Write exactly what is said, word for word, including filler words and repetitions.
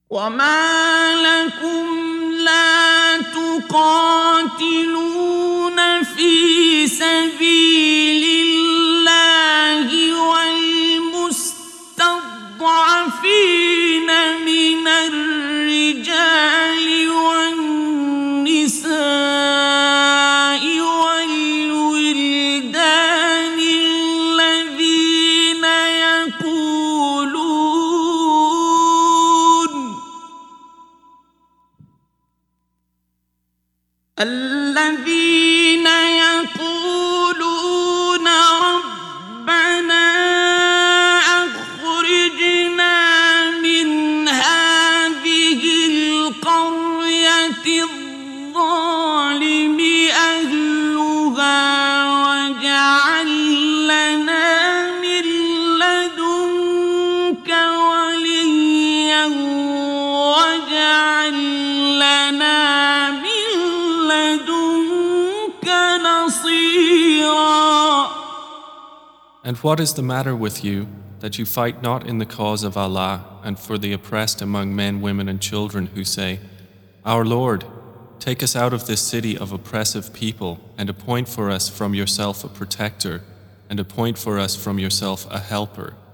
وما لكم لا تقاتلون في سبيل الله والمستضعفين من الرجال والنساء والولدان الذين يقولون الذين يقولون ربنا أخرجنا من هذه القرية الظالم أهلها واجعل لنا من لدنك وليا واجعل لنا من لدنك نصيرا. And what is the matter with you, that you fight not in the cause of Allah and for the oppressed among men, women and children who say, Our Lord, take us out of this city of oppressive people and appoint for us from yourself a protector and appoint for us from yourself a helper.